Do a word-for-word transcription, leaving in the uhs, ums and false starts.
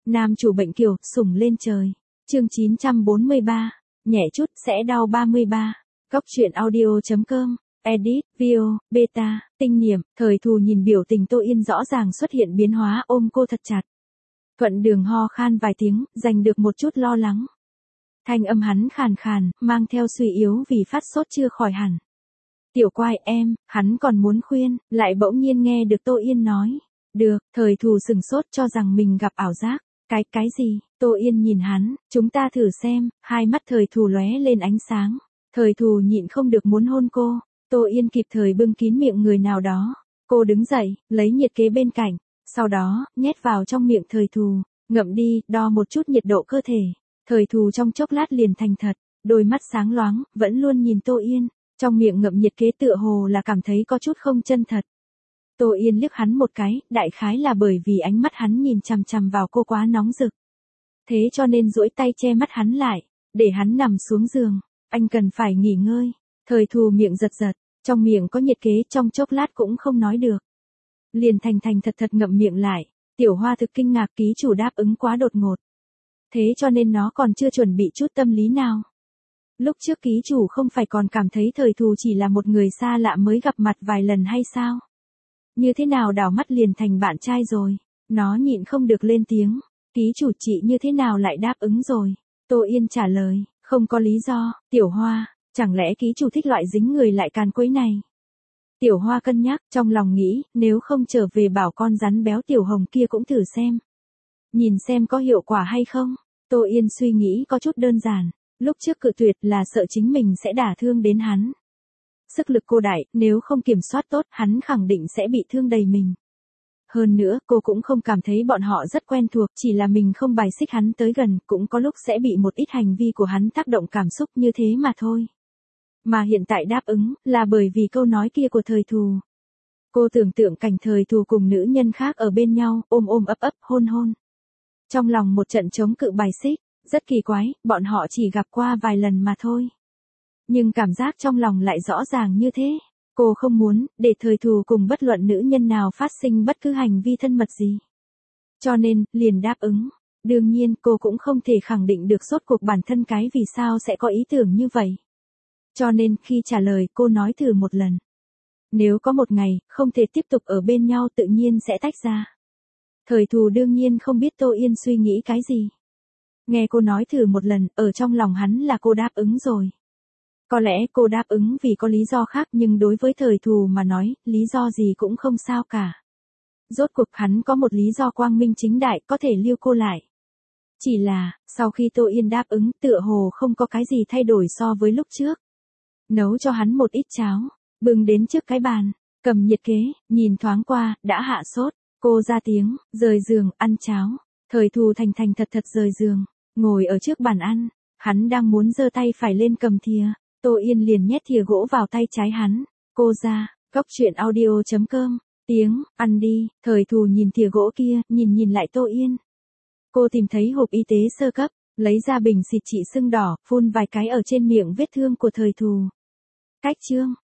Nam chủ bệnh kiều, sủng lên trời. Chương chín trăm bốn mươi ba, nhẹ chút sẽ đau ba mươi ba. Góc truyện audio chấm com. Edit, Vio, Beta, Tinh niệm, Thời Thù nhìn biểu tình Tô Yên rõ ràng xuất hiện biến hóa ôm cô thật chặt. Thuận Đường ho khan vài tiếng, giành được một chút lo lắng. Thanh âm hắn khàn khàn, mang theo suy yếu vì phát sốt chưa khỏi hẳn. Tiểu Quai em, hắn còn muốn khuyên, lại bỗng nhiên nghe được Tô Yên nói. Được, Thời Thù sừng sốt cho rằng mình gặp ảo giác. Cái, cái gì? Tô Yên nhìn hắn, chúng ta thử xem, hai mắt Thời Thù lóe lên ánh sáng. Thời Thù nhịn không được muốn hôn cô. Tô Yên kịp thời bưng kín miệng người nào đó. Cô đứng dậy, lấy nhiệt kế bên cạnh, sau đó, nhét vào trong miệng Thời Thù, ngậm đi, đo một chút nhiệt độ cơ thể. Thời Thù trong chốc lát liền thành thật, đôi mắt sáng loáng, vẫn luôn nhìn Tô Yên, trong miệng ngậm nhiệt kế tựa hồ là cảm thấy có chút không chân thật. Tô Yên liếc hắn một cái, đại khái là bởi vì ánh mắt hắn nhìn chằm chằm vào cô quá nóng rực. Thế cho nên duỗi tay che mắt hắn lại, để hắn nằm xuống giường, anh cần phải nghỉ ngơi. Thời Thù miệng giật giật, trong miệng có nhiệt kế trong chốc lát cũng không nói được. Liền thành thành thật thật ngậm miệng lại, Tiểu Hoa thực kinh ngạc ký chủ đáp ứng quá đột ngột. Thế cho nên nó còn chưa chuẩn bị chút tâm lý nào. Lúc trước ký chủ không phải còn cảm thấy Thời Thù chỉ là một người xa lạ mới gặp mặt vài lần hay sao? Như thế nào đảo mắt liền thành bạn trai rồi? Nó nhịn không được lên tiếng. Ký chủ chị như thế nào lại đáp ứng rồi? Tô Yên trả lời, không có lý do, Tiểu Hoa, chẳng lẽ ký chủ thích loại dính người lại càn quấy này? Tiểu Hoa cân nhắc, trong lòng nghĩ, nếu không trở về bảo con rắn béo Tiểu Hồng kia cũng thử xem. Nhìn xem có hiệu quả hay không? Tô Yên suy nghĩ có chút đơn giản, lúc trước cự tuyệt là sợ chính mình sẽ đả thương đến hắn. Sức lực cô đại, nếu không kiểm soát tốt, hắn khẳng định sẽ bị thương đầy mình. Hơn nữa, cô cũng không cảm thấy bọn họ rất quen thuộc, chỉ là mình không bài xích hắn tới gần, cũng có lúc sẽ bị một ít hành vi của hắn tác động cảm xúc như thế mà thôi. Mà hiện tại đáp ứng, là bởi vì câu nói kia của Thời Thù. Cô tưởng tượng cảnh Thời Thù cùng nữ nhân khác ở bên nhau, ôm ôm ấp ấp, hôn hôn. Trong lòng một trận chống cự bài xích, rất kỳ quái, bọn họ chỉ gặp qua vài lần mà thôi. Nhưng cảm giác trong lòng lại rõ ràng như thế. Cô không muốn, để Thời Thù cùng bất luận nữ nhân nào phát sinh bất cứ hành vi thân mật gì. Cho nên, liền đáp ứng. Đương nhiên, cô cũng không thể khẳng định được rốt cuộc bản thân cái vì sao sẽ có ý tưởng như vậy. Cho nên, khi trả lời, cô nói thử một lần. Nếu có một ngày, không thể tiếp tục ở bên nhau tự nhiên sẽ tách ra. Thời Thù đương nhiên không biết Tô Yên suy nghĩ cái gì. Nghe cô nói thử một lần, ở trong lòng hắn là cô đáp ứng rồi. Có lẽ cô đáp ứng vì có lý do khác nhưng đối với Thời Thù mà nói, lý do gì cũng không sao cả. Rốt cuộc hắn có một lý do quang minh chính đại có thể lưu cô lại. Chỉ là, sau khi Tô Yên đáp ứng tựa hồ không có cái gì thay đổi so với lúc trước. Nấu cho hắn một ít cháo, bưng đến trước cái bàn, cầm nhiệt kế, nhìn thoáng qua, đã hạ sốt. Cô ra tiếng, rời giường, ăn cháo. Thời Thù thành thành thật thật rời giường, ngồi ở trước bàn ăn. Hắn đang muốn giơ tay phải lên cầm thìa. Tô Yên liền nhét thìa gỗ vào tay trái hắn. Cô ra, góc truyện audio chấm com. Tiếng, ăn đi. Thời Thù nhìn thìa gỗ kia, nhìn nhìn lại Tô Yên. Cô tìm thấy hộp y tế sơ cấp, lấy ra bình xịt trị sưng đỏ, phun vài cái ở trên miệng vết thương của Thời Thù. Cách chương.